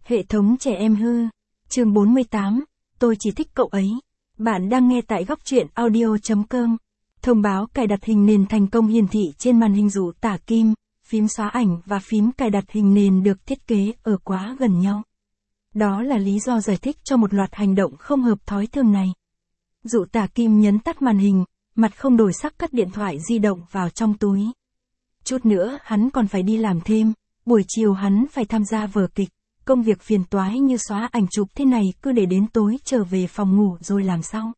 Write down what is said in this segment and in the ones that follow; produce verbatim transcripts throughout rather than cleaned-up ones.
Hệ thống trẻ em hư. Chương bốn mươi tám, tôi chỉ thích cậu ấy. Bạn đang nghe tại góc truyện audio chấm com. Thông báo cài đặt hình nền thành công hiển thị trên màn hình Dụ Tả Kim, phím xóa ảnh và phím cài đặt hình nền được thiết kế ở quá gần nhau. Đó là lý do giải thích cho một loạt hành động không hợp thói thường này. Dụ Tả Kim nhấn tắt màn hình, mặt không đổi sắc cất điện thoại di động vào trong túi. Chút nữa hắn còn phải đi làm thêm, buổi chiều hắn phải tham gia vở kịch. Công việc phiền toái như xóa ảnh chụp thế này cứ để đến tối trở về phòng ngủ rồi làm sau.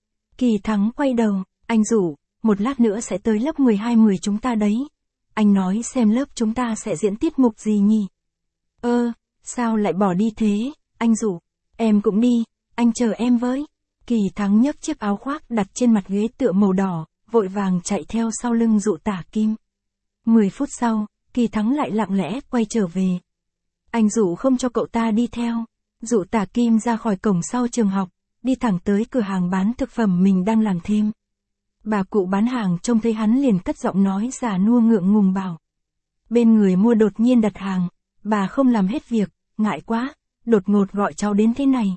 Kỳ Thắng quay đầu, anh Dụ, một lát nữa sẽ tới lớp mười hai mười chúng ta đấy. Anh nói xem lớp chúng ta sẽ diễn tiết mục gì nhỉ? Ơ, sao lại bỏ đi thế, anh Dụ? Em cũng đi, anh chờ em với. Kỳ Thắng nhấc chiếc áo khoác đặt trên mặt ghế tựa màu đỏ, vội vàng chạy theo sau lưng Dụ Tả Kim. Mười phút sau, Kỳ Thắng lại lặng lẽ quay trở về. Anh Dụ không cho cậu ta đi theo. Dụ Tả Kim ra khỏi cổng sau trường học, đi thẳng tới cửa hàng bán thực phẩm mình đang làm thêm. Bà cụ bán hàng trông thấy hắn liền cất giọng nói già nua ngượng ngùng bảo. Bên người mua đột nhiên đặt hàng, bà không làm hết việc, ngại quá, đột ngột gọi cháu đến thế này.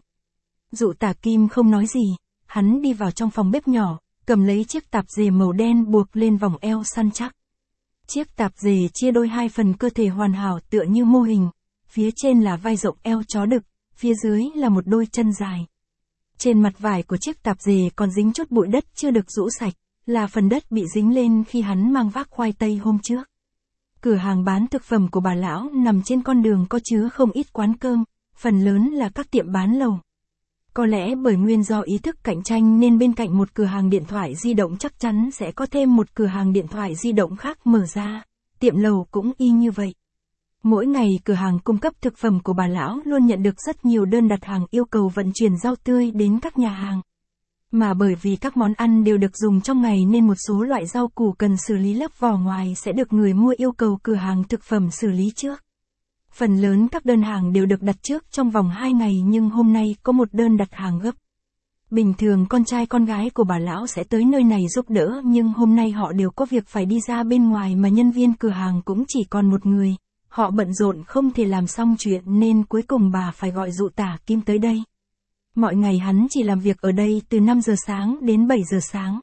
Dụ Tả Kim không nói gì, hắn đi vào trong phòng bếp nhỏ, cầm lấy chiếc tạp dề màu đen buộc lên vòng eo săn chắc. Chiếc tạp dề chia đôi hai phần cơ thể hoàn hảo tựa như mô hình. Phía trên là vai rộng eo chó đực, phía dưới là một đôi chân dài. Trên mặt vải của chiếc tạp dề còn dính chút bụi đất chưa được rũ sạch, là phần đất bị dính lên khi hắn mang vác khoai tây hôm trước. Cửa hàng bán thực phẩm của bà lão nằm trên con đường có chứa không ít quán cơm, phần lớn là các tiệm bán lẩu. Có lẽ bởi nguyên do ý thức cạnh tranh nên bên cạnh một cửa hàng điện thoại di động chắc chắn sẽ có thêm một cửa hàng điện thoại di động khác mở ra, tiệm lẩu cũng y như vậy. Mỗi ngày cửa hàng cung cấp thực phẩm của bà lão luôn nhận được rất nhiều đơn đặt hàng yêu cầu vận chuyển rau tươi đến các nhà hàng. Mà bởi vì các món ăn đều được dùng trong ngày nên một số loại rau củ cần xử lý lớp vỏ ngoài sẽ được người mua yêu cầu cửa hàng thực phẩm xử lý trước. Phần lớn các đơn hàng đều được đặt trước trong vòng hai ngày nhưng hôm nay có một đơn đặt hàng gấp. Bình thường con trai con gái của bà lão sẽ tới nơi này giúp đỡ nhưng hôm nay họ đều có việc phải đi ra bên ngoài mà nhân viên cửa hàng cũng chỉ còn một người. Họ bận rộn không thể làm xong chuyện nên cuối cùng bà phải gọi Dụ Tả Kim tới đây. Mọi ngày hắn chỉ làm việc ở đây từ năm giờ sáng đến bảy giờ sáng.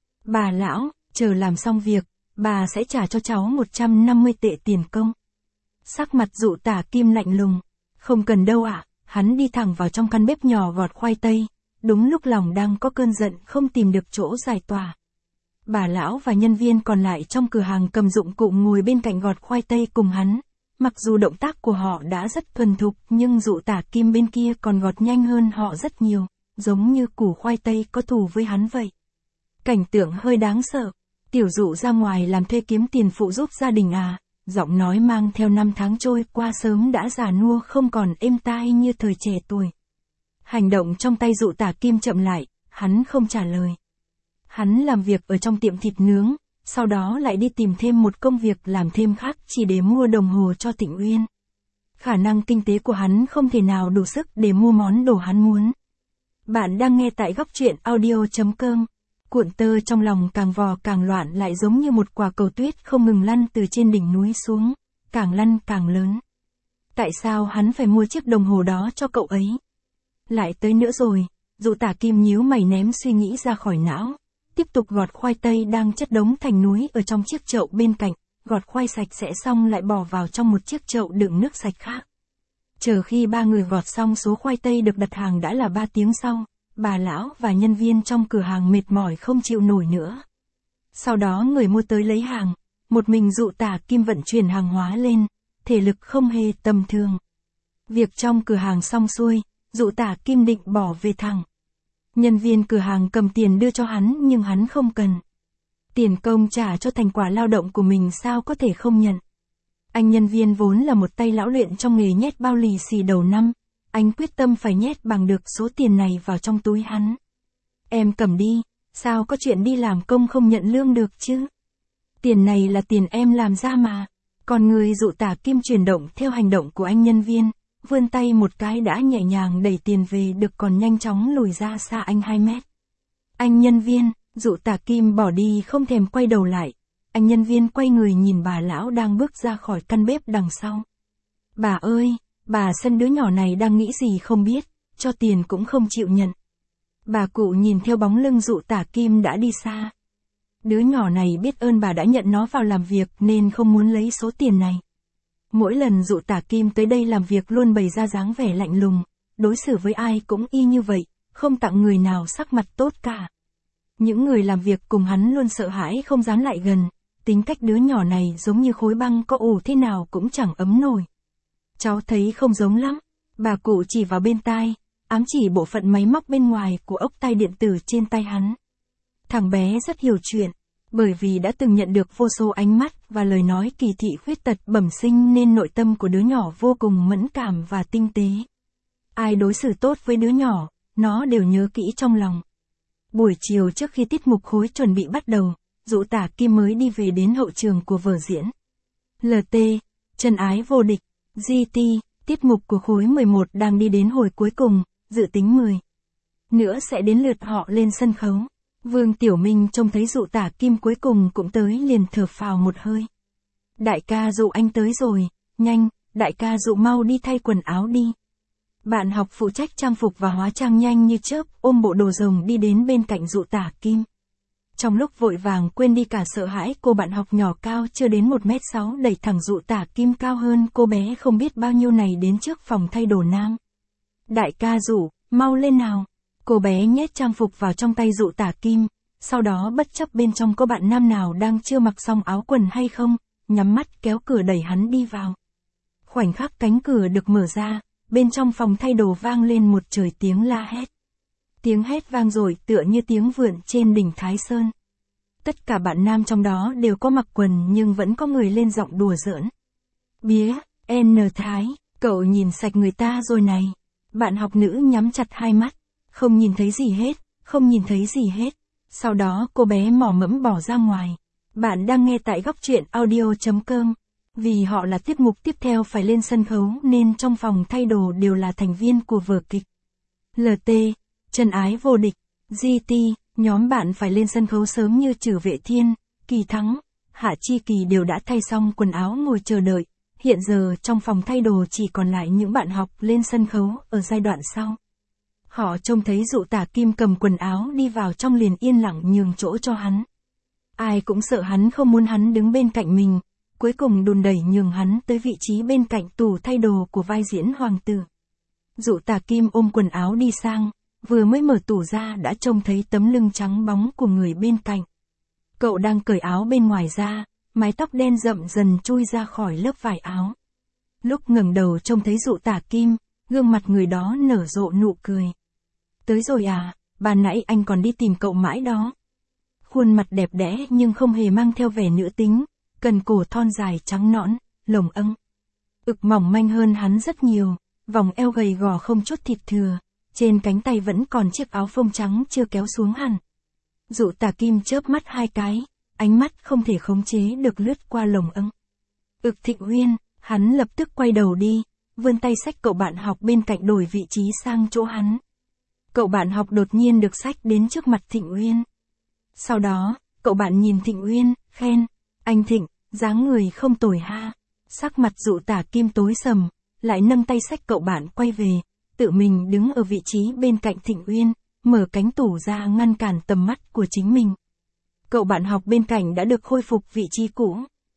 Bà lão, chờ làm xong việc, bà sẽ trả cho cháu một trăm năm mươi tệ tiền công. Sắc mặt Dụ Tả Kim lạnh lùng. Không cần đâu ạ, à, hắn đi thẳng vào trong căn bếp nhỏ gọt khoai tây. Đúng lúc lòng đang có cơn giận không tìm được chỗ giải tỏa. Bà lão và nhân viên còn lại trong cửa hàng cầm dụng cụ ngồi bên cạnh gọt khoai tây cùng hắn. Mặc dù động tác của họ đã rất thuần thục nhưng Dụ Tả Kim bên kia còn gọt nhanh hơn họ rất nhiều, giống như củ khoai tây có thù với hắn vậy. Cảnh tượng hơi đáng sợ. Tiểu Dụ ra ngoài làm thuê kiếm tiền phụ giúp gia đình à, giọng nói mang theo năm tháng trôi qua sớm đã già nua không còn êm tai như thời trẻ tuổi. Hành động trong tay Dụ Tả Kim chậm lại, hắn không trả lời. Hắn làm việc ở trong tiệm thịt nướng. Sau đó lại đi tìm thêm một công việc làm thêm khác chỉ để mua đồng hồ cho Tịnh Uyên. Khả năng kinh tế của hắn không thể nào đủ sức để mua món đồ hắn muốn. Bạn đang nghe tại góc truyện audio chấm com. Cuộn tơ trong lòng càng vò càng loạn lại giống như một quả cầu tuyết không ngừng lăn từ trên đỉnh núi xuống, càng lăn càng lớn. Tại sao hắn phải mua chiếc đồng hồ đó cho cậu ấy? Lại tới nữa rồi, Dụ Tả Kim nhíu mày ném suy nghĩ ra khỏi não. Tiếp tục gọt khoai tây đang chất đống thành núi ở trong chiếc chậu bên cạnh, gọt khoai sạch sẽ xong lại bỏ vào trong một chiếc chậu đựng nước sạch khác. Chờ khi ba người gọt xong số khoai tây được đặt hàng đã là ba tiếng sau, bà lão và nhân viên trong cửa hàng mệt mỏi không chịu nổi nữa. Sau đó người mua tới lấy hàng, một mình Dụ Tả Kim vận chuyển hàng hóa lên, thể lực không hề tầm thường. Việc trong cửa hàng xong xuôi, Dụ Tả Kim định bỏ về thẳng. Nhân viên cửa hàng cầm tiền đưa cho hắn nhưng hắn không cần. Tiền công trả cho thành quả lao động của mình sao có thể không nhận. Anh nhân viên vốn là một tay lão luyện trong nghề nhét bao lì xì đầu năm. Anh quyết tâm phải nhét bằng được số tiền này vào trong túi hắn. Em cầm đi, sao có chuyện đi làm công không nhận lương được chứ? Tiền này là tiền em làm ra mà. Còn người Dụ Tả Kim chuyển động theo hành động của anh nhân viên. Vươn tay một cái đã nhẹ nhàng đẩy tiền về được còn nhanh chóng lùi ra xa anh hai mét. Anh nhân viên, Dụ Tả Kim bỏ đi không thèm quay đầu lại. Anh nhân viên quay người nhìn bà lão đang bước ra khỏi căn bếp đằng sau. Bà ơi, bà sân đứa nhỏ này đang nghĩ gì không biết, cho tiền cũng không chịu nhận. Bà cụ nhìn theo bóng lưng Dụ Tả Kim đã đi xa. Đứa nhỏ này biết ơn bà đã nhận nó vào làm việc nên không muốn lấy số tiền này. Mỗi lần Dụ Tả Kim tới đây làm việc luôn bày ra dáng vẻ lạnh lùng, đối xử với ai cũng y như vậy, không tặng người nào sắc mặt tốt cả. Những người làm việc cùng hắn luôn sợ hãi không dám lại gần, tính cách đứa nhỏ này giống như khối băng có ủ thế nào cũng chẳng ấm nổi. Cháu thấy không giống lắm, bà cụ chỉ vào bên tai, ám chỉ bộ phận máy móc bên ngoài của ốc tai điện tử trên tay hắn. Thằng bé rất hiểu chuyện, bởi vì đã từng nhận được vô số ánh mắt và lời nói kỳ thị khuyết tật bẩm sinh nên nội tâm của đứa nhỏ vô cùng mẫn cảm và tinh tế. Ai đối xử tốt với đứa nhỏ, nó đều nhớ kỹ trong lòng. Buổi chiều trước khi tiết mục khối chuẩn bị bắt đầu, Dụ Tả Kim mới đi về đến hậu trường của vở diễn. lờ tê, Chân ái vô địch, giê tê, tiết mục của khối mười một đang đi đến hồi cuối cùng, dự tính mười nữa sẽ đến lượt họ lên sân khấu. Vương Tiểu Minh trông thấy Dụ Tả Kim cuối cùng cũng tới liền thở phào một hơi. Đại ca Dụ anh tới rồi, nhanh, đại ca Dụ mau đi thay quần áo đi. Bạn học phụ trách trang phục và hóa trang nhanh như chớp ôm bộ đồ rồng đi đến bên cạnh Dụ Tả Kim. Trong lúc vội vàng quên đi cả sợ hãi, cô bạn học nhỏ cao chưa đến một mét sáu đẩy thẳng Dụ Tả Kim cao hơn cô bé không biết bao nhiêu này đến trước phòng thay đồ nam. Đại ca Dụ, mau lên nào. Cô bé nhét trang phục vào trong tay Dụ Tả Kim, sau đó bất chấp bên trong có bạn nam nào đang chưa mặc xong áo quần hay không, nhắm mắt kéo cửa đẩy hắn đi vào. Khoảnh khắc cánh cửa được mở ra, bên trong phòng thay đồ vang lên một trời tiếng la hét. Tiếng hét vang dội tựa như tiếng vượn trên đỉnh Thái Sơn. Tất cả bạn nam trong đó đều có mặc quần nhưng vẫn có người lên giọng đùa giỡn. Bía, N Thái, cậu nhìn sạch người ta rồi này. Bạn học nữ nhắm chặt hai mắt, không nhìn thấy gì hết, không nhìn thấy gì hết. Sau đó cô bé mỏ mẫm bỏ ra ngoài. Bạn đang nghe tại góc truyện audio chấm com. Vì họ là tiết mục tiếp theo phải lên sân khấu nên trong phòng thay đồ đều là thành viên của vở kịch. lờ tê, Chân ái vô địch, giê tê, nhóm bạn phải lên sân khấu sớm như Trử Vệ Thiên, Kỳ Thắng, Hạ Chi Kỳ đều đã thay xong quần áo ngồi chờ đợi. Hiện giờ trong phòng thay đồ chỉ còn lại những bạn học lên sân khấu ở giai đoạn sau. Họ trông thấy Dụ Tả Kim cầm quần áo đi vào trong liền yên lặng nhường chỗ cho hắn. Ai cũng sợ hắn không muốn hắn đứng bên cạnh mình, cuối cùng đùn đẩy nhường hắn tới vị trí bên cạnh tủ thay đồ của vai diễn hoàng tử. Dụ Tả Kim ôm quần áo đi sang, vừa mới mở tủ ra đã trông thấy tấm lưng trắng bóng của người bên cạnh. Cậu đang cởi áo bên ngoài ra, mái tóc đen rậm dần chui ra khỏi lớp vải áo. Lúc ngẩng đầu trông thấy Dụ Tả Kim, gương mặt người đó nở rộ nụ cười. Tới rồi à, ban nãy anh còn đi tìm cậu mãi đó. Khuôn mặt đẹp đẽ nhưng không hề mang theo vẻ nữ tính, cần cổ thon dài trắng nõn, lồng âng. Ực mỏng manh hơn hắn rất nhiều, vòng eo gầy gò không chút thịt thừa, trên cánh tay vẫn còn chiếc áo phông trắng chưa kéo xuống hẳn. Dụ Tả Kim chớp mắt hai cái, ánh mắt không thể khống chế được lướt qua lồng âng. Ực Thịnh Uyên, hắn lập tức quay đầu đi, vươn tay xách cậu bạn học bên cạnh đổi vị trí sang chỗ hắn. Cậu bạn học đột nhiên được xách đến trước mặt Thịnh Uyên. Sau đó, cậu bạn nhìn Thịnh Uyên, khen, anh Thịnh, dáng người không tồi ha. Sắc mặt Dụ Tả Kim tối sầm, lại nâng tay xách cậu bạn quay về, tự mình đứng ở vị trí bên cạnh Thịnh Uyên, mở cánh tủ ra ngăn cản tầm mắt của chính mình. Cậu bạn học bên cạnh đã được khôi phục vị trí cũ.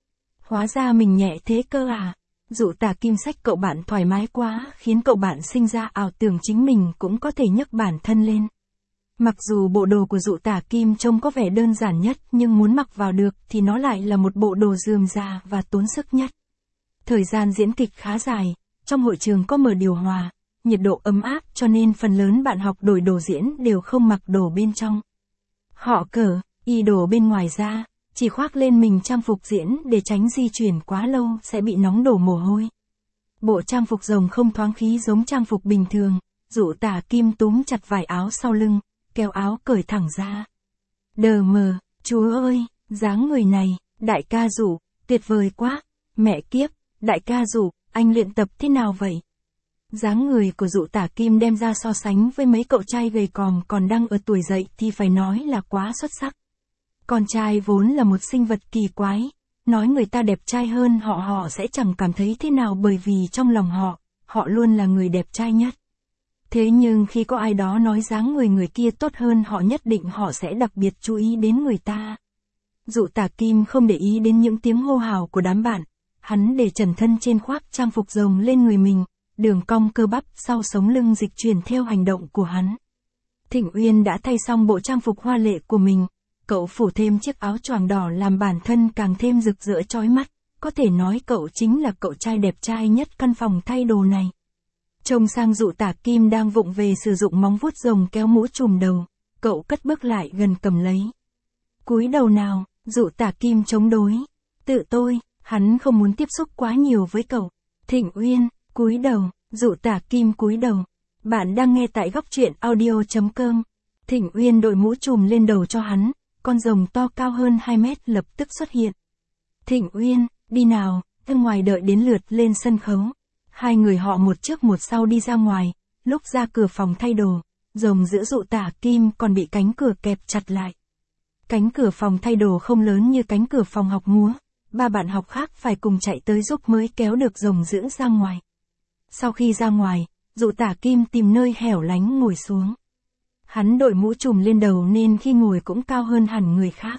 Hóa ra mình nhẹ thế cơ à. Dụ Tả Kim xách cậu bạn thoải mái quá, khiến cậu bạn sinh ra ảo tưởng chính mình cũng có thể nhấc bản thân lên. Mặc dù bộ đồ của Dụ Tả Kim trông có vẻ đơn giản nhất nhưng muốn mặc vào được thì nó lại là một bộ đồ rườm rà và tốn sức nhất. Thời gian diễn kịch khá dài, trong hội trường có mở điều hòa, nhiệt độ ấm áp cho nên phần lớn bạn học đổi đồ diễn đều không mặc đồ bên trong. Họ cởi y đồ bên ngoài ra, chỉ khoác lên mình trang phục diễn để tránh di chuyển quá lâu sẽ bị nóng đổ mồ hôi. Bộ trang phục rồng không thoáng khí giống trang phục bình thường, Dụ Tả Kim túm chặt vải áo sau lưng, kéo áo cởi thẳng ra. Đờ mờ, chúa ơi, dáng người này, đại ca Dụ, tuyệt vời quá, mẹ kiếp, đại ca Dụ, anh luyện tập thế nào vậy? Dáng người của Dụ Tả Kim đem ra so sánh với mấy cậu trai gầy còm còn đang ở tuổi dậy thì phải nói là quá xuất sắc. Con trai vốn là một sinh vật kỳ quái, nói người ta đẹp trai hơn họ họ sẽ chẳng cảm thấy thế nào bởi vì trong lòng họ, họ luôn là người đẹp trai nhất. Thế nhưng khi có ai đó nói dáng người người kia tốt hơn họ nhất định họ sẽ đặc biệt chú ý đến người ta. Dụ Tả Kim không để ý đến những tiếng hô hào của đám bạn, hắn để trần thân trên khoác trang phục rồng lên người mình, đường cong cơ bắp sau sống lưng dịch chuyển theo hành động của hắn. Thịnh Uyên đã thay xong bộ trang phục hoa lệ của mình, cậu phủ thêm chiếc áo choàng đỏ làm bản thân càng thêm rực rỡ chói mắt, có thể nói cậu chính là cậu trai đẹp trai nhất căn phòng thay đồ này. Trông sang Dụ Tả Kim đang vụng về sử dụng móng vuốt rồng kéo mũ trùm đầu, cậu cất bước lại gần cầm lấy. Cúi đầu nào, Dụ Tả Kim chống đối. Tự tôi, hắn không muốn tiếp xúc quá nhiều với cậu. Thịnh Uyên, cúi đầu, Dụ Tả Kim cúi đầu. Bạn đang nghe tại góc truyện audio chấm com. Thịnh Uyên đội mũ trùm lên đầu cho hắn, con rồng to cao hơn hai mét lập tức xuất hiện. Thịnh Uyên, đi nào, ra ngoài đợi đến lượt lên sân khấu. Hai người họ một trước một sau đi ra ngoài, lúc ra cửa phòng thay đồ, rồng giữa Dụ Tả Kim còn bị cánh cửa kẹp chặt lại. Cánh cửa phòng thay đồ không lớn như cánh cửa phòng học múa, ba bạn học khác phải cùng chạy tới giúp mới kéo được rồng giữ ra ngoài. Sau khi ra ngoài, Dụ Tả Kim tìm nơi hẻo lánh ngồi xuống. Hắn đội mũ trùm lên đầu nên khi ngồi cũng cao hơn hẳn người khác.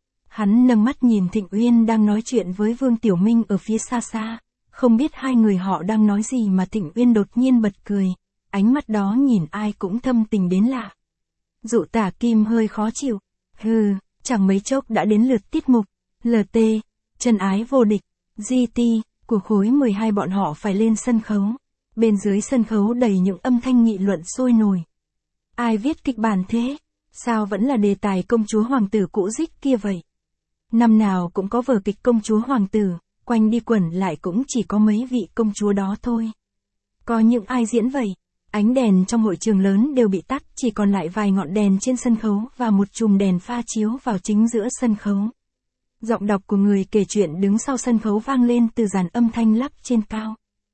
Hắn nâng mắt nhìn Thịnh Uyên đang nói chuyện với Vương Tiểu Minh ở phía xa xa, không biết hai người họ đang nói gì mà Thịnh Uyên đột nhiên bật cười, ánh mắt đó nhìn ai cũng thâm tình đến lạ. Dụ Tả Kim hơi khó chịu, hừ, chẳng mấy chốc đã đến lượt tiết mục, lờ tê, chân ái vô địch, giê tê, của khối mười hai bọn họ phải lên sân khấu. Bên dưới sân khấu đầy những âm thanh nghị luận sôi nổi. Ai viết kịch bản thế? Sao vẫn là đề tài công chúa hoàng tử cũ rích kia vậy? Năm nào cũng có vở kịch công chúa hoàng tử, quanh đi quẩn lại cũng chỉ có mấy vị công chúa đó thôi. Có những ai diễn vậy? Ánh đèn trong hội trường lớn đều bị tắt, chỉ còn lại vài ngọn đèn trên sân khấu và một chùm đèn pha chiếu vào chính giữa sân khấu. Giọng đọc của người kể chuyện đứng sau sân khấu vang lên từ dàn âm thanh lắp trên cao.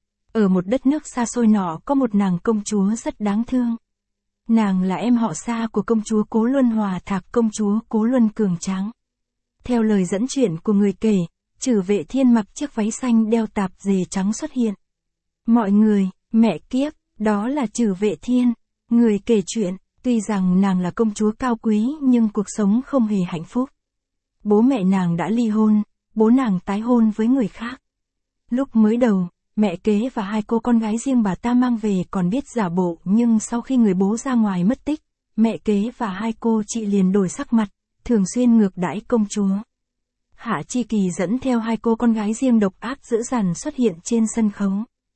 Ở một đất nước xa xôi nọ có một nàng công chúa rất đáng thương. Nàng là em họ xa của công chúa Cố Luân Hòa Thạc, công chúa Cố Luân Cường Tráng. Theo lời dẫn chuyện của người kể, Trử Vệ Thiên mặc chiếc váy xanh đeo tạp dề trắng xuất hiện. Mọi người, mẹ kiếp, đó là Trử Vệ Thiên. Người kể chuyện, tuy rằng nàng là công chúa cao quý nhưng cuộc sống không hề hạnh phúc. Bố mẹ nàng đã ly hôn, bố nàng tái hôn với người khác. Lúc mới đầu, mẹ kế và hai cô con gái riêng bà ta mang về còn biết giả bộ, nhưng sau khi người bố ra ngoài mất tích, mẹ kế và hai cô chị liền đổi sắc mặt, thường xuyên ngược đãi công chúa. Hạ Chi Kỳ dẫn theo hai cô con gái riêng độc ác dữ dằn xuất hiện trên sân khấu.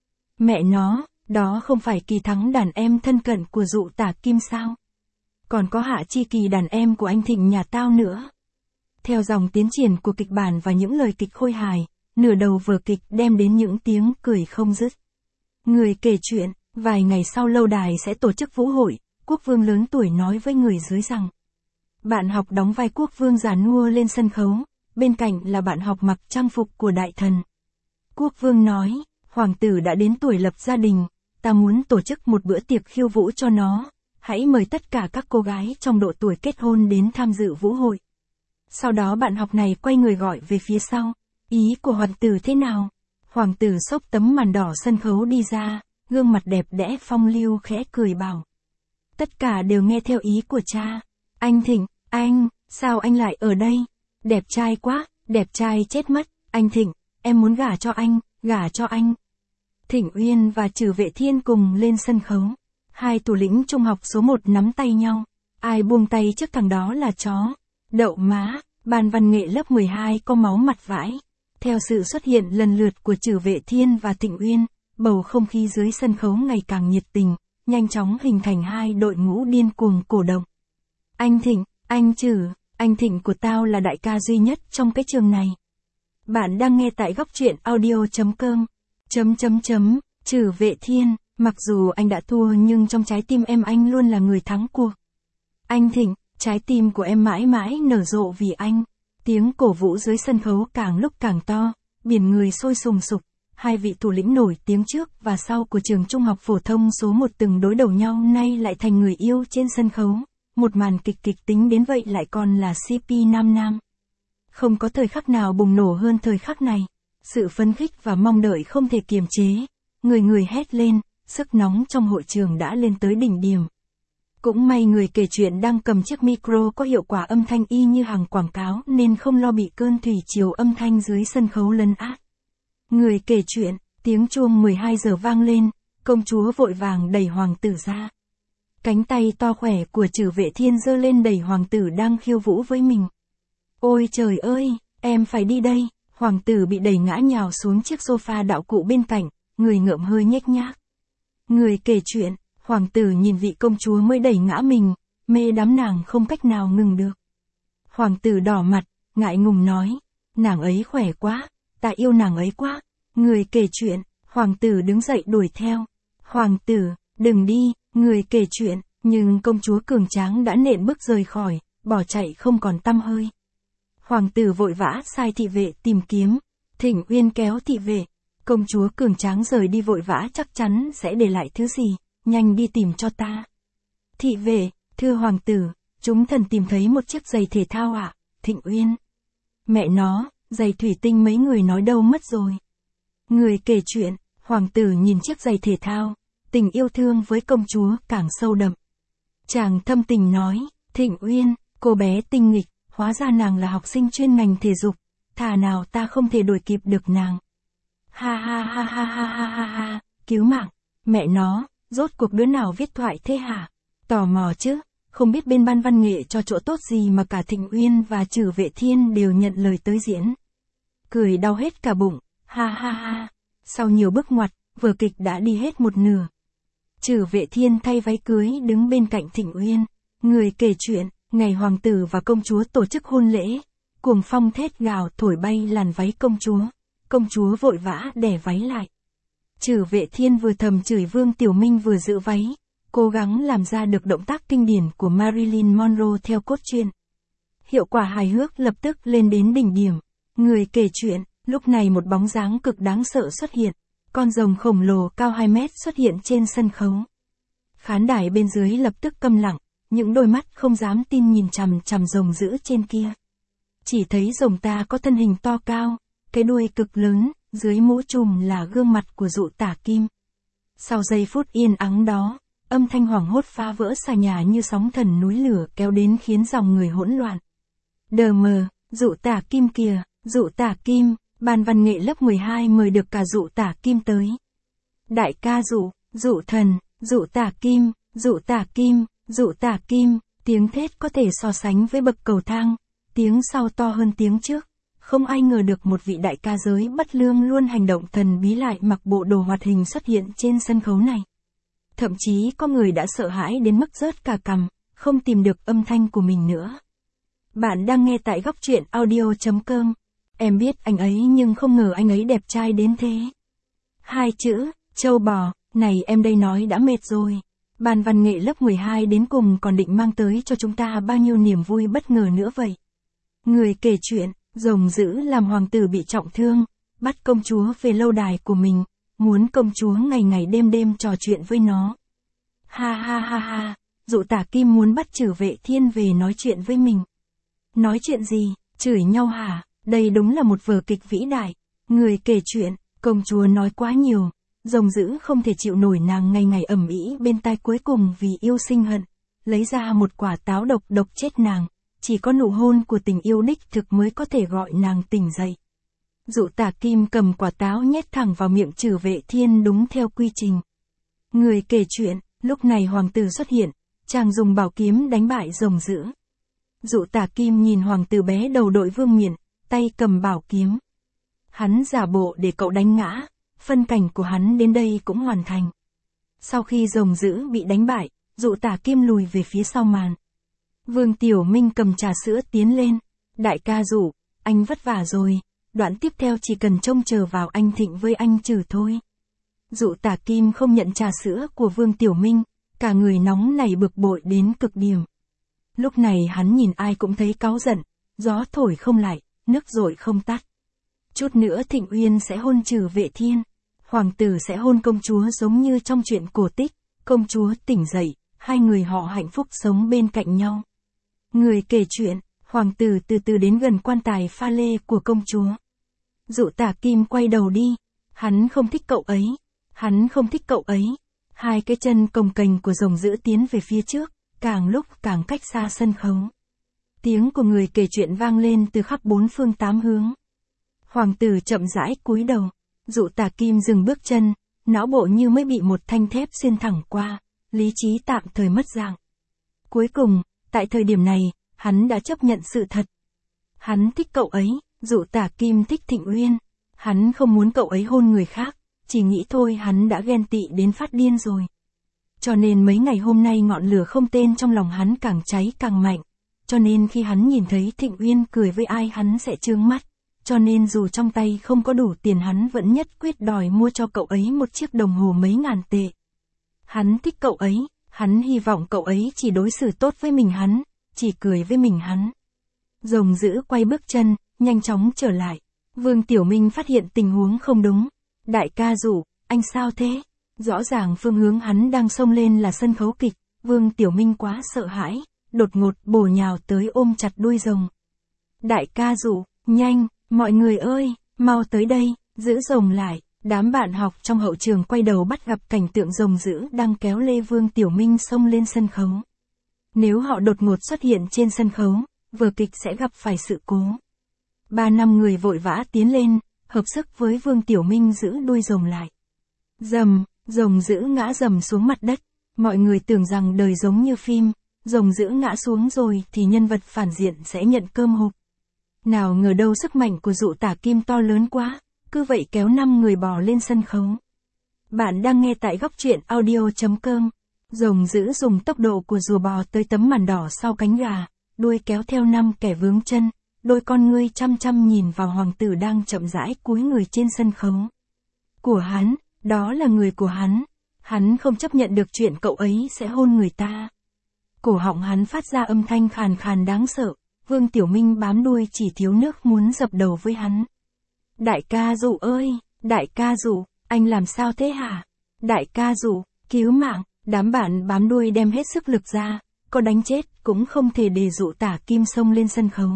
Mẹ nó, đó không phải Kỳ Thắng đàn em thân cận của Dụ Tả Kim sao? Còn có Hạ Chi Kỳ đàn em của anh Thịnh nhà tao nữa. Theo dòng tiến triển của kịch bản và những lời kịch khôi hài, nửa đầu vở kịch đem đến những tiếng cười không dứt. Người kể chuyện, vài ngày sau lâu đài sẽ tổ chức vũ hội, quốc vương lớn tuổi nói với người dưới rằng. Bạn học đóng vai quốc vương già nua lên sân khấu, bên cạnh là bạn học mặc trang phục của đại thần. Quốc vương nói, hoàng tử đã đến tuổi lập gia đình, ta muốn tổ chức một bữa tiệc khiêu vũ cho nó, hãy mời tất cả các cô gái trong độ tuổi kết hôn đến tham dự vũ hội. Sau đó bạn học này quay người gọi về phía sau. Ý của hoàng tử thế nào? Hoàng tử xốc tấm màn đỏ sân khấu đi ra, gương mặt đẹp đẽ phong lưu khẽ cười bảo. Tất cả đều nghe theo ý của cha. Anh Thịnh, anh, sao anh lại ở đây? Đẹp trai quá, đẹp trai chết mất. Anh Thịnh, em muốn gả cho anh, gả cho anh. Thịnh Uyên và Trử Vệ Thiên cùng lên sân khấu. Hai thủ lĩnh trung học số một nắm tay nhau. Ai buông tay trước thằng đó là chó. Đậu má, ban văn nghệ lớp mười hai có máu mặt vãi. Theo sự xuất hiện lần lượt của Trử Vệ Thiên và Thịnh Uyên, bầu không khí dưới sân khấu ngày càng nhiệt tình, nhanh chóng hình thành hai đội ngũ điên cuồng cổ động. Anh Thịnh, anh Trử, anh Thịnh của tao là đại ca duy nhất trong cái trường này. Bạn đang nghe tại góc truyện audio chấm com. Chấm chấm chấm, Trử Vệ Thiên, mặc dù anh đã thua nhưng trong trái tim em anh luôn là người thắng cuộc. Anh Thịnh, trái tim của em mãi mãi nở rộ vì anh. Tiếng cổ vũ dưới sân khấu càng lúc càng to, biển người sôi sùng sục, hai vị thủ lĩnh nổi tiếng trước và sau của trường trung học phổ thông số một từng đối đầu nhau nay lại thành người yêu trên sân khấu, một màn kịch kịch tính đến vậy lại còn là xê pê nam nam. Không có thời khắc nào bùng nổ hơn thời khắc này, sự phấn khích và mong đợi không thể kiềm chế, người người hét lên, sức nóng trong hội trường đã lên tới đỉnh điểm. Cũng may người kể chuyện đang cầm chiếc micro có hiệu quả âm thanh y như hàng quảng cáo nên không lo bị cơn thủy triều âm thanh dưới sân khấu lấn át. Người kể chuyện, tiếng chuông mười hai giờ vang lên, công chúa vội vàng đẩy hoàng tử ra. Cánh tay to khỏe của Trử Vệ Thiên giơ lên đẩy hoàng tử đang khiêu vũ với mình. Ôi trời ơi, em phải đi đây, hoàng tử bị đẩy ngã nhào xuống chiếc sofa đạo cụ bên cạnh, người ngợm hơi nhếch nhác. Người kể chuyện, hoàng tử nhìn vị công chúa mới đẩy ngã mình, mê đắm nàng không cách nào ngừng được. Hoàng tử đỏ mặt, ngại ngùng nói, nàng ấy khỏe quá, ta yêu nàng ấy quá. Người kể chuyện, hoàng tử đứng dậy đuổi theo. Hoàng tử, đừng đi, người kể chuyện, nhưng công chúa cường tráng đã nện bước rời khỏi, bỏ chạy không còn tăm hơi. Hoàng tử vội vã sai thị vệ tìm kiếm, Thịnh Uyên kéo thị vệ, công chúa cường tráng rời đi vội vã chắc chắn sẽ để lại thứ gì, nhanh đi tìm cho ta. Thị vệ, thưa hoàng tử, chúng thần tìm thấy một chiếc giày thể thao ạ, à? Thịnh Uyên. Mẹ nó, giày thủy tinh mấy người nói đâu mất rồi. Người kể chuyện, hoàng tử nhìn chiếc giày thể thao, tình yêu thương với công chúa càng sâu đậm. Chàng thâm tình nói, Thịnh Uyên, cô bé tinh nghịch, hóa ra nàng là học sinh chuyên ngành thể dục, thà nào ta không thể đuổi kịp được nàng. Ha ha ha ha ha ha ha ha, cứu mạng, mẹ nó, rốt cuộc đứa nào viết thoại thế hả? Tò mò chứ, không biết bên ban văn nghệ cho chỗ tốt gì mà cả Thịnh Uyên và Trử Vệ Thiên đều nhận lời tới diễn. Cười đau hết cả bụng, ha ha ha, sau nhiều bước ngoặt, vở kịch đã đi hết một nửa. Trử Vệ Thiên thay váy cưới đứng bên cạnh Thịnh Uyên, người kể chuyện, ngày hoàng tử và công chúa tổ chức hôn lễ, cuồng phong thét gào thổi bay làn váy công chúa, công chúa vội vã đè váy lại. Trử Vệ Thiên vừa thầm chửi Vương Tiểu Minh vừa giữ váy, cố gắng làm ra được động tác kinh điển của Marilyn Monroe theo cốt truyện. Hiệu quả hài hước lập tức lên đến đỉnh điểm. Người kể chuyện, lúc này một bóng dáng cực đáng sợ xuất hiện, con rồng khổng lồ cao hai mét xuất hiện trên sân khấu. Khán đài bên dưới lập tức câm lặng, những đôi mắt không dám tin nhìn chằm chằm rồng dữ trên kia. Chỉ thấy rồng ta có thân hình to cao, cái đuôi cực lớn, dưới mũ trùm là gương mặt của Dụ Tả Kim. Sau giây phút yên ắng đó, âm thanh hoảng hốt phá vỡ xà nhà như sóng thần núi lửa kéo đến khiến dòng người hỗn loạn. Đờ mờ, Dụ Tả Kim kìa, Dụ Tả Kim, ban văn nghệ lớp mười hai mời được cả Dụ Tả Kim tới. Đại ca Dụ, Dụ thần, Dụ Tả Kim, Dụ Tả Kim, Dụ Tả Kim, tiếng thét có thể so sánh với bậc cầu thang, tiếng sau to hơn tiếng trước. Không ai ngờ được một vị đại ca giới bất lương luôn hành động thần bí lại mặc bộ đồ hoạt hình xuất hiện trên sân khấu này. Thậm chí có người đã sợ hãi đến mức rớt cả cằm, không tìm được âm thanh của mình nữa. Bạn đang nghe tại góc truyện audio chấm com. Em biết anh ấy nhưng không ngờ anh ấy đẹp trai đến thế. Hai chữ, trâu bò, này em đây nói đã mệt rồi. Ban văn nghệ lớp mười hai đến cùng còn định mang tới cho chúng ta bao nhiêu niềm vui bất ngờ nữa vậy. Người kể chuyện, rồng dữ làm hoàng tử bị trọng thương, bắt công chúa về lâu đài của mình, muốn công chúa ngày ngày đêm đêm trò chuyện với nó. Ha ha ha ha, Dụ Tả Kim muốn bắt Trử Vệ Thiên về nói chuyện với mình. Nói chuyện gì, chửi nhau hả? Đây đúng là một vở kịch vĩ đại. Người kể chuyện, công chúa nói quá nhiều, rồng dữ không thể chịu nổi nàng ngày ngày ầm ĩ bên tai, cuối cùng vì yêu sinh hận, lấy ra một quả táo độc độc chết nàng. Chỉ có nụ hôn của tình yêu đích thực mới có thể gọi nàng tỉnh dậy. Dụ Tả Kim cầm quả táo nhét thẳng vào miệng Trử Vệ Thiên đúng theo quy trình. Người kể chuyện, lúc này hoàng tử xuất hiện, chàng dùng bảo kiếm đánh bại rồng dữ. Dụ Tả Kim nhìn hoàng tử bé đầu đội vương miện, tay cầm bảo kiếm. Hắn giả bộ để cậu đánh ngã, phân cảnh của hắn đến đây cũng hoàn thành. Sau khi rồng dữ bị đánh bại, Dụ Tả Kim lùi về phía sau màn. Vương Tiểu Minh cầm trà sữa tiến lên. Đại ca Dụ, anh vất vả rồi, đoạn tiếp theo chỉ cần trông chờ vào anh Thịnh với anh Trử thôi. Dụ Tả Kim không nhận trà sữa của Vương Tiểu Minh, cả người nóng nảy bực bội đến cực điểm. Lúc này hắn nhìn ai cũng thấy cáu giận, gió thổi không lại, nước dội không tắt. Chút nữa Thịnh Uyên sẽ hôn Trử Vệ Thiên, hoàng tử sẽ hôn công chúa giống như trong truyện cổ tích, công chúa tỉnh dậy, hai người họ hạnh phúc sống bên cạnh nhau. Người kể chuyện, hoàng tử từ từ đến gần quan tài pha lê của công chúa. Dụ Tả Kim quay đầu đi, hắn không thích cậu ấy, Hắn không thích cậu ấy. Hai cái chân cồng kềnh của rồng dữ tiến về phía trước, càng lúc càng cách xa sân khấu. Tiếng của người kể chuyện vang lên từ khắp bốn phương tám hướng. Hoàng tử chậm rãi cúi đầu, Dụ Tả Kim dừng bước chân, não bộ như mới bị một thanh thép xuyên thẳng qua, lý trí tạm thời mất dạng. Cuối cùng, tại thời điểm này, hắn đã chấp nhận sự thật. Hắn thích cậu ấy, Dụ Tả Kim thích Thịnh Uyên. Hắn không muốn cậu ấy hôn người khác, chỉ nghĩ thôi hắn đã ghen tị đến phát điên rồi. Cho nên mấy ngày hôm nay ngọn lửa không tên trong lòng hắn càng cháy càng mạnh. Cho nên khi hắn nhìn thấy Thịnh Uyên cười với ai hắn sẽ trướng mắt. Cho nên dù trong tay không có đủ tiền hắn vẫn nhất quyết đòi mua cho cậu ấy một chiếc đồng hồ mấy ngàn tệ. Hắn thích cậu ấy, hắn hy vọng cậu ấy chỉ đối xử tốt với mình hắn, chỉ cười với mình hắn. Rồng dữ quay bước chân, nhanh chóng trở lại. Vương Tiểu Minh phát hiện tình huống không đúng. Đại ca Dụ, anh sao thế? Rõ ràng phương hướng hắn đang xông lên là sân khấu kịch. Vương Tiểu Minh quá sợ hãi, đột ngột bổ nhào tới ôm chặt đuôi rồng. Đại ca Dụ, nhanh, mọi người ơi, mau tới đây, giữ rồng lại. Đám bạn học trong hậu trường quay đầu bắt gặp cảnh tượng rồng dữ đang kéo lê Vương Tiểu Minh xông lên sân khấu. Nếu họ đột ngột xuất hiện trên sân khấu, vở kịch sẽ gặp phải sự cố. Ba năm người vội vã tiến lên, hợp sức với Vương Tiểu Minh giữ đuôi rồng lại. Rầm, rồng dữ ngã rầm xuống mặt đất. Mọi người tưởng rằng đời giống như phim, rồng dữ ngã xuống rồi thì nhân vật phản diện sẽ nhận cơm hộp. Nào ngờ đâu sức mạnh của Dụ Tả Kim to lớn quá, cứ vậy kéo năm người bò lên sân khấu. Bạn đang nghe tại góc truyện audio chấm com. Rồng dữ dùng tốc độ của rùa bò tới tấm màn đỏ sau cánh gà, đuôi kéo theo năm kẻ vướng chân, đôi con ngươi chăm chăm nhìn vào hoàng tử đang chậm rãi cúi người trên sân khấu. Của hắn, đó là người của hắn. Hắn không chấp nhận được chuyện cậu ấy sẽ hôn người ta. Cổ họng hắn phát ra âm thanh khàn khàn đáng sợ. Vương Tiểu Minh bám đuôi chỉ thiếu nước muốn dập đầu với hắn. Đại ca Dụ ơi, đại ca Dụ, anh làm sao thế hả? Đại ca Dụ, cứu mạng. Đám bạn bám đuôi đem hết sức lực ra, có đánh chết cũng không thể để Dụ Tả Kim xông lên sân khấu.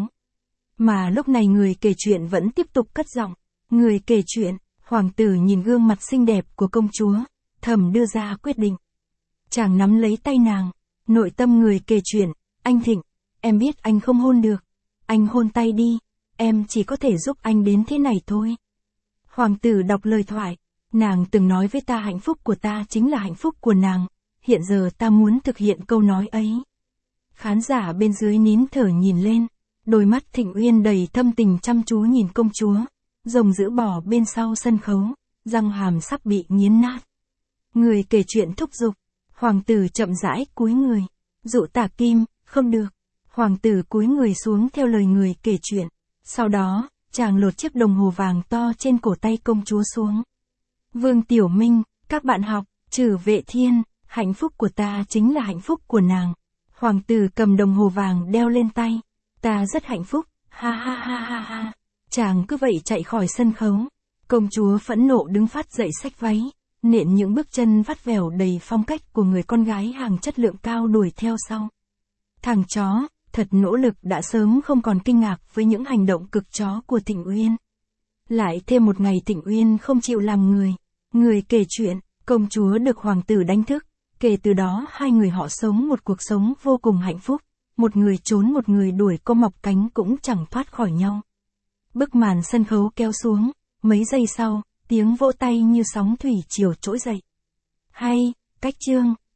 Mà lúc này người kể chuyện vẫn tiếp tục cất giọng. Người kể chuyện, hoàng tử nhìn gương mặt xinh đẹp của công chúa, thầm đưa ra quyết định. Chàng nắm lấy tay nàng, nội tâm người kể chuyện, anh Thịnh, em biết anh không hôn được. Anh hôn tay đi, em chỉ có thể giúp anh đến thế này thôi. Hoàng tử đọc lời thoại, nàng từng nói với ta hạnh phúc của ta chính là hạnh phúc của nàng, hiện giờ ta muốn thực hiện câu nói ấy. Khán giả bên dưới nín thở nhìn lên, đôi mắt Thịnh Uyên đầy thâm tình chăm chú nhìn công chúa, rồng dữ bò bên sau sân khấu, răng hàm sắp bị nghiến nát. Người kể chuyện thúc giục, hoàng tử chậm rãi cúi người, Dụ Tả Kim, không được. Hoàng tử cúi người xuống theo lời người kể chuyện. Sau đó, chàng lột chiếc đồng hồ vàng to trên cổ tay công chúa xuống. Vương Tiểu Minh, các bạn học, Trử Vệ Thiên, hạnh phúc của ta chính là hạnh phúc của nàng. Hoàng tử cầm đồng hồ vàng đeo lên tay. Ta rất hạnh phúc, ha ha ha ha ha. Chàng cứ vậy chạy khỏi sân khấu. Công chúa phẫn nộ đứng phát dậy xách váy, nện những bước chân vắt vẻo đầy phong cách của người con gái hàng chất lượng cao đuổi theo sau. Thằng chó, thật nỗ lực đã sớm không còn kinh ngạc với những hành động cực chó của Thịnh Uyên. Lại thêm một ngày Thịnh Uyên không chịu làm người. Người kể chuyện, công chúa được hoàng tử đánh thức. Kể từ đó hai người họ sống một cuộc sống vô cùng hạnh phúc. Một người trốn một người đuổi cô mọc cánh cũng chẳng thoát khỏi nhau. Bức màn sân khấu kéo xuống, mấy giây sau, tiếng vỗ tay như sóng thủy triều trỗi dậy. Hay, cách chương.